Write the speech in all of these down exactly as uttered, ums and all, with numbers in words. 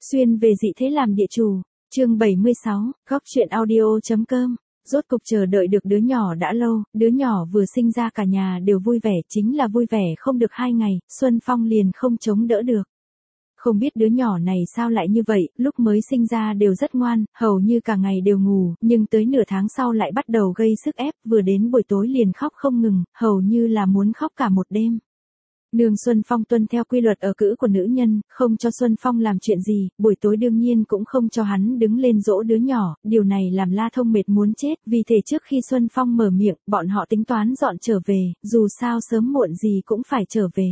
Xuyên về dị thế làm địa chủ, chương bảy mươi sáu, góc truyện audio.com. Rốt cục chờ đợi được đứa nhỏ đã lâu, đứa nhỏ vừa sinh ra cả nhà đều vui vẻ, chính là vui vẻ không được hai ngày, Xuân Phong liền không chống đỡ được. Không biết đứa nhỏ này sao lại như vậy, lúc mới sinh ra đều rất ngoan, hầu như cả ngày đều ngủ, nhưng tới nửa tháng sau lại bắt đầu gây sức ép, vừa đến buổi tối liền khóc không ngừng, hầu như là muốn khóc cả một đêm. Nương Xuân Phong tuân theo quy luật ở cữ của nữ nhân, không cho Xuân Phong làm chuyện gì, buổi tối đương nhiên cũng không cho hắn đứng lên dỗ đứa nhỏ, điều này làm La Thông mệt muốn chết, vì thế trước khi Xuân Phong mở miệng, bọn họ tính toán dọn trở về, dù sao sớm muộn gì cũng phải trở về.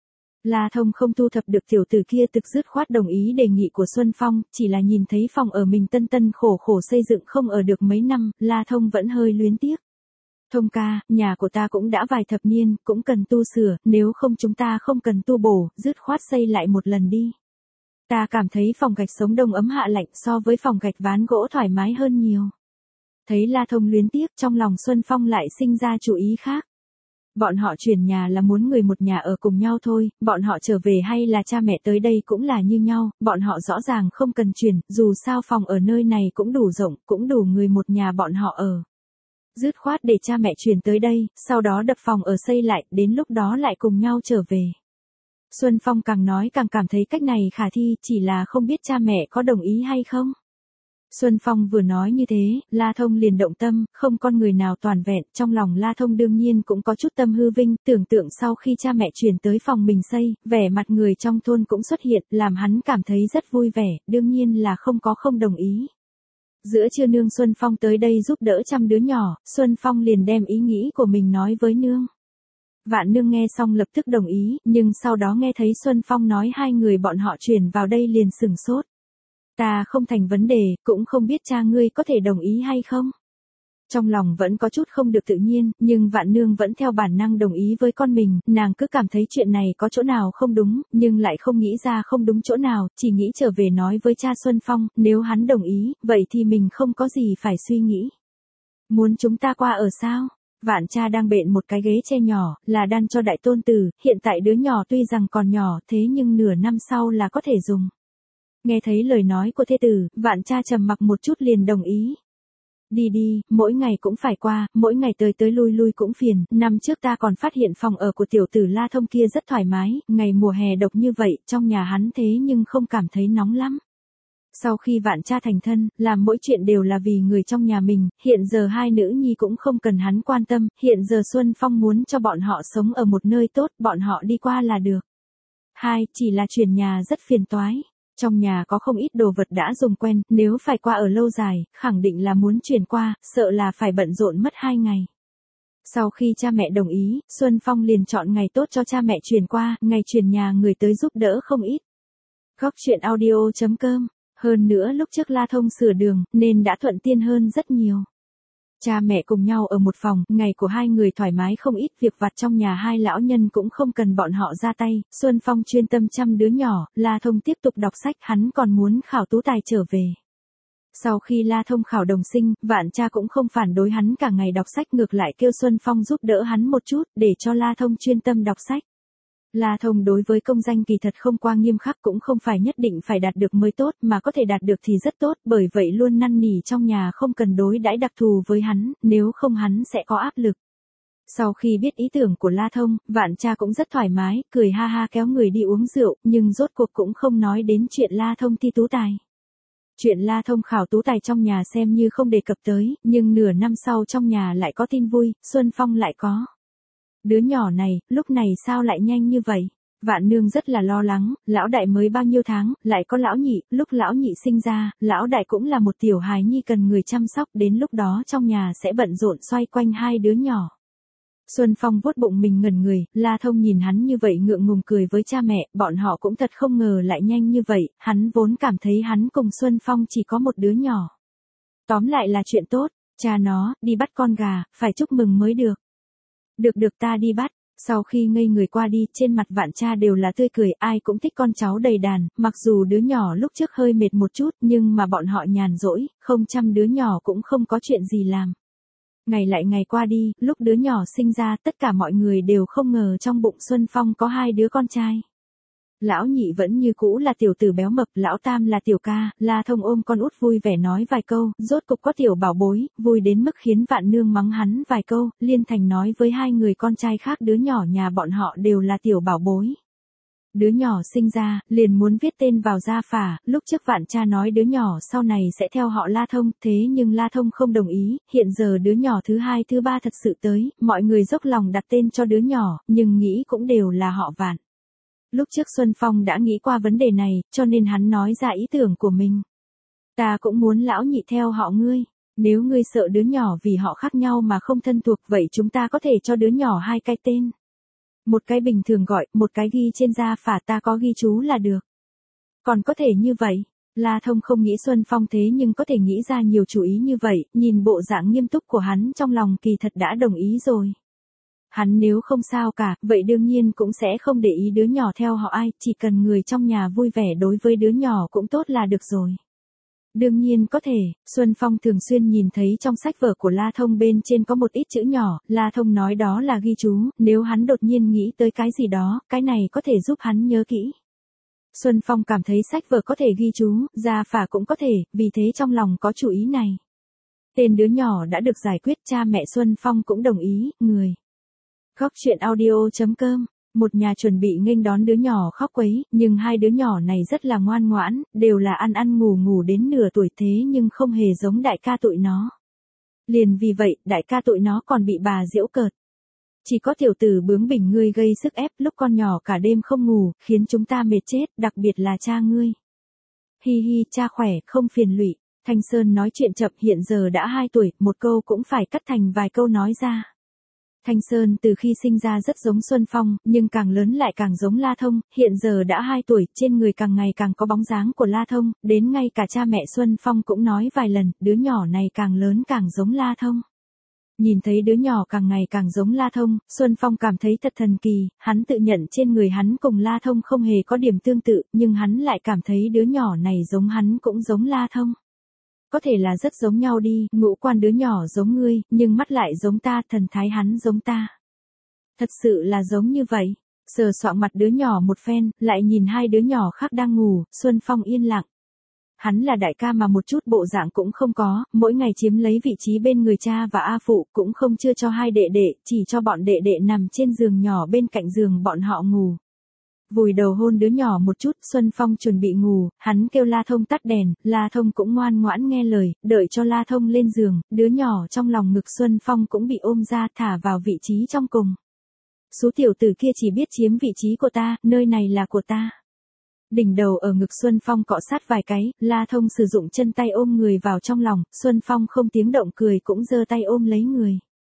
La Thông không thu thập được tiểu tử kia thực dứt khoát đồng ý đề nghị của Xuân Phong, chỉ là nhìn thấy phòng ở mình tân tân khổ khổ xây dựng không ở được mấy năm, La Thông vẫn hơi luyến tiếc. Thông ca, nhà của ta cũng đã vài thập niên, cũng cần tu sửa, nếu không chúng ta không cần tu bổ, dứt khoát xây lại một lần đi. Ta cảm thấy phòng gạch sống đông ấm hạ lạnh so với phòng gạch ván gỗ thoải mái hơn nhiều. Thấy La Thông luyến tiếc, trong lòng Xuân Phong lại sinh ra chủ ý khác. Bọn họ chuyển nhà là muốn người một nhà ở cùng nhau thôi, bọn họ trở về hay là cha mẹ tới đây cũng là như nhau, bọn họ rõ ràng không cần chuyển, dù sao phòng ở nơi này cũng đủ rộng, cũng đủ người một nhà bọn họ ở. Dứt khoát để cha mẹ chuyển tới đây, sau đó đập phòng ở xây lại, đến lúc đó lại cùng nhau trở về. Xuân Phong càng nói càng cảm thấy cách này khả thi, chỉ là không biết cha mẹ có đồng ý hay không. Xuân Phong vừa nói như thế, La Thông liền động tâm, không con người nào toàn vẹn, trong lòng La Thông đương nhiên cũng có chút tâm hư vinh, tưởng tượng sau khi cha mẹ chuyển tới phòng mình xây, vẻ mặt người trong thôn cũng xuất hiện, làm hắn cảm thấy rất vui vẻ, đương nhiên là không có không đồng ý. Giữa trưa nương Xuân Phong tới đây giúp đỡ chăm đứa nhỏ, Xuân Phong liền đem ý nghĩ của mình nói với nương. Vạn nương nghe xong lập tức đồng ý, nhưng sau đó nghe thấy Xuân Phong nói hai người bọn họ chuyển vào đây liền sửng sốt. Ta không thành vấn đề, cũng không biết cha ngươi có thể đồng ý hay không. Trong lòng vẫn có chút không được tự nhiên, nhưng vạn nương vẫn theo bản năng đồng ý với con mình, nàng cứ cảm thấy chuyện này có chỗ nào không đúng, nhưng lại không nghĩ ra không đúng chỗ nào, chỉ nghĩ trở về nói với cha Xuân Phong, nếu hắn đồng ý, vậy thì mình không có gì phải suy nghĩ. Muốn chúng ta qua ở sao? Vạn cha đang bện một cái ghế tre nhỏ, là đan cho đại tôn tử, hiện tại đứa nhỏ tuy rằng còn nhỏ, thế nhưng nửa năm sau là có thể dùng. Nghe thấy lời nói của thê tử, vạn cha trầm mặc một chút liền đồng ý. Đi đi, mỗi ngày cũng phải qua, mỗi ngày tới tới lui lui cũng phiền, năm trước ta còn phát hiện phòng ở của tiểu tử La Thông kia rất thoải mái, ngày mùa hè độc như vậy, trong nhà hắn thế nhưng không cảm thấy nóng lắm. Sau khi vạn cha thành thân, làm mỗi chuyện đều là vì người trong nhà mình, hiện giờ hai nữ nhi cũng không cần hắn quan tâm, hiện giờ Xuân Phong muốn cho bọn họ sống ở một nơi tốt, bọn họ đi qua là được. Hai, chỉ là chuyển nhà rất phiền toái. Trong nhà có không ít đồ vật đã dùng quen, nếu phải qua ở lâu dài, khẳng định là muốn chuyển qua, sợ là phải bận rộn mất hai ngày. Sau khi cha mẹ đồng ý, Xuân Phong liền chọn ngày tốt cho cha mẹ chuyển qua, ngày chuyển nhà người tới giúp đỡ không ít. Góc truyện audio.com. Hơn nữa lúc trước La Thông sửa đường, nên đã thuận tiện hơn rất nhiều. Cha mẹ cùng nhau ở một phòng, ngày của hai người thoải mái không ít, việc vặt trong nhà hai lão nhân cũng không cần bọn họ ra tay, Xuân Phong chuyên tâm chăm đứa nhỏ, La Thông tiếp tục đọc sách, hắn còn muốn khảo tú tài trở về. Sau khi La Thông khảo đồng sinh, vạn cha cũng không phản đối hắn cả ngày đọc sách, ngược lại kêu Xuân Phong giúp đỡ hắn một chút, để cho La Thông chuyên tâm đọc sách. La Thông đối với công danh kỳ thật không quá nghiêm khắc, cũng không phải nhất định phải đạt được mới tốt, mà có thể đạt được thì rất tốt, bởi vậy luôn năn nỉ trong nhà không cần đối đãi đặc thù với hắn, nếu không hắn sẽ có áp lực. Sau khi biết ý tưởng của La Thông, vạn cha cũng rất thoải mái, cười ha ha kéo người đi uống rượu, nhưng rốt cuộc cũng không nói đến chuyện La Thông thi tú tài. Chuyện La Thông khảo tú tài trong nhà xem như không đề cập tới, nhưng nửa năm sau trong nhà lại có tin vui, Xuân Phong lại có. Đứa nhỏ này, lúc này sao lại nhanh như vậy? Vạn nương rất là lo lắng, lão đại mới bao nhiêu tháng, lại có lão nhị, lúc lão nhị sinh ra, lão đại cũng là một tiểu hài nhi cần người chăm sóc, đến lúc đó trong nhà sẽ bận rộn xoay quanh hai đứa nhỏ. Xuân Phong vuốt bụng mình ngẩn người, La Thông nhìn hắn như vậy ngượng ngùng cười với cha mẹ, bọn họ cũng thật không ngờ lại nhanh như vậy, hắn vốn cảm thấy hắn cùng Xuân Phong chỉ có một đứa nhỏ. Tóm lại là chuyện tốt, cha nó, đi bắt con gà, phải chúc mừng mới được. Được được ta đi bắt, sau khi ngây người qua đi, trên mặt vạn cha đều là tươi cười, ai cũng thích con cháu đầy đàn, mặc dù đứa nhỏ lúc trước hơi mệt một chút, nhưng mà bọn họ nhàn rỗi, không chăm đứa nhỏ cũng không có chuyện gì làm. Ngày lại ngày qua đi, lúc đứa nhỏ sinh ra, tất cả mọi người đều không ngờ trong bụng Xuân Phong có hai đứa con trai. Lão nhị vẫn như cũ là tiểu tử béo mập, lão tam là tiểu ca, La Thông ôm con út vui vẻ nói vài câu, rốt cục có tiểu bảo bối, vui đến mức khiến Vạn Nương mắng hắn vài câu, Liên Thành nói với hai người con trai khác đứa nhỏ nhà bọn họ đều là tiểu bảo bối. Đứa nhỏ sinh ra, liền muốn viết tên vào gia phả, lúc trước Vạn cha nói đứa nhỏ sau này sẽ theo họ La Thông, thế nhưng La Thông không đồng ý, hiện giờ đứa nhỏ thứ hai thứ ba thật sự tới, mọi người dốc lòng đặt tên cho đứa nhỏ, nhưng nghĩ cũng đều là họ Vạn. Lúc trước Xuân Phong đã nghĩ qua vấn đề này, cho nên hắn nói ra ý tưởng của mình. Ta cũng muốn lão nhị theo họ ngươi, nếu ngươi sợ đứa nhỏ vì họ khác nhau mà không thân thuộc vậy chúng ta có thể cho đứa nhỏ hai cái tên. Một cái bình thường gọi, một cái ghi trên gia phả ta có ghi chú là được. Còn có thể như vậy, La Thông không nghĩ Xuân Phong thế nhưng có thể nghĩ ra nhiều chủ ý như vậy, nhìn bộ dạng nghiêm túc của hắn trong lòng kỳ thật đã đồng ý rồi. Hắn nếu không sao cả, vậy đương nhiên cũng sẽ không để ý đứa nhỏ theo họ ai, chỉ cần người trong nhà vui vẻ đối với đứa nhỏ cũng tốt là được rồi. Đương nhiên có thể, Xuân Phong thường xuyên nhìn thấy trong sách vở của La Thông bên trên có một ít chữ nhỏ, La Thông nói đó là ghi chú, nếu hắn đột nhiên nghĩ tới cái gì đó, cái này có thể giúp hắn nhớ kỹ. Xuân Phong cảm thấy sách vở có thể ghi chú, gia phả cũng có thể, vì thế trong lòng có chủ ý này. Tên đứa nhỏ đã được giải quyết, cha mẹ Xuân Phong cũng đồng ý, người. Góc truyện audio chấm com, một nhà chuẩn bị nghênh đón đứa nhỏ khóc quấy, nhưng hai đứa nhỏ này rất là ngoan ngoãn, đều là ăn ăn ngủ ngủ đến nửa tuổi thế nhưng không hề giống đại ca tụi nó. Liền vì vậy, đại ca tụi nó còn bị bà giễu cợt. Chỉ có tiểu tử bướng bỉnh ngươi gây sức ép lúc con nhỏ cả đêm không ngủ, khiến chúng ta mệt chết, đặc biệt là cha ngươi. Hi hi, cha khỏe, không phiền lụy. Thanh Sơn nói chuyện chậm, hiện giờ đã hai tuổi, một câu cũng phải cắt thành vài câu nói ra. Thanh Sơn từ khi sinh ra rất giống Xuân Phong, nhưng càng lớn lại càng giống La Thông, hiện giờ đã hai tuổi, trên người càng ngày càng có bóng dáng của La Thông, đến ngay cả cha mẹ Xuân Phong cũng nói vài lần, đứa nhỏ này càng lớn càng giống La Thông. Nhìn thấy đứa nhỏ càng ngày càng giống La Thông, Xuân Phong cảm thấy thật thần kỳ, hắn tự nhận trên người hắn cùng La Thông không hề có điểm tương tự, nhưng hắn lại cảm thấy đứa nhỏ này giống hắn cũng giống La Thông. Có thể là rất giống nhau đi, ngũ quan đứa nhỏ giống ngươi, nhưng mắt lại giống ta, thần thái hắn giống ta. Thật sự là giống như vậy. Sờ soạng mặt đứa nhỏ một phen, lại nhìn hai đứa nhỏ khác đang ngủ, Xuân Phong yên lặng. Hắn là đại ca mà một chút bộ dạng cũng không có, mỗi ngày chiếm lấy vị trí bên người cha và A phụ, cũng không chưa cho hai đệ đệ, chỉ cho bọn đệ đệ nằm trên giường nhỏ bên cạnh giường bọn họ ngủ. Vùi đầu hôn đứa nhỏ một chút, Xuân Phong chuẩn bị ngủ, hắn kêu La Thông tắt đèn, La Thông cũng ngoan ngoãn nghe lời, đợi cho La Thông lên giường, đứa nhỏ trong lòng ngực Xuân Phong cũng bị ôm ra thả vào vị trí trong cùng. Số tiểu tử kia chỉ biết chiếm vị trí của ta, nơi này là của ta. Đỉnh đầu ở ngực Xuân Phong cọ sát vài cái, La Thông sử dụng chân tay ôm người vào trong lòng, Xuân Phong không tiếng động cười cũng giơ tay ôm lấy người.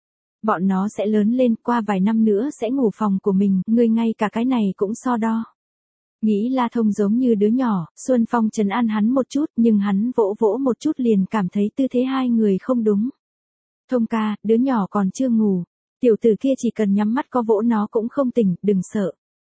Bọn nó sẽ lớn lên, qua vài năm nữa sẽ ngủ phòng của mình, ngươi ngay cả cái này cũng so đo. Nghĩ La Thông giống như đứa nhỏ, Xuân Phong trấn an hắn một chút, nhưng hắn vỗ vỗ một chút liền cảm thấy tư thế hai người không đúng. Thông ca, đứa nhỏ còn chưa ngủ, tiểu tử kia chỉ cần nhắm mắt có vỗ nó cũng không tỉnh, đừng sợ.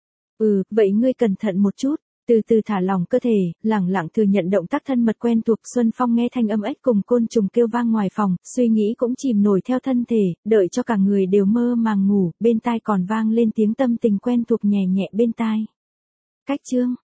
Ừ, vậy ngươi cẩn thận một chút. Từ từ thả lỏng cơ thể, lẳng lặng thừa nhận động tác thân mật quen thuộc. Xuân Phong nghe thanh âm ếch cùng côn trùng kêu vang ngoài phòng, suy nghĩ cũng chìm nổi theo thân thể, đợi cho cả người đều mơ màng ngủ, bên tai còn vang lên tiếng tâm tình quen thuộc nhẹ nhẹ bên tai. Cách chương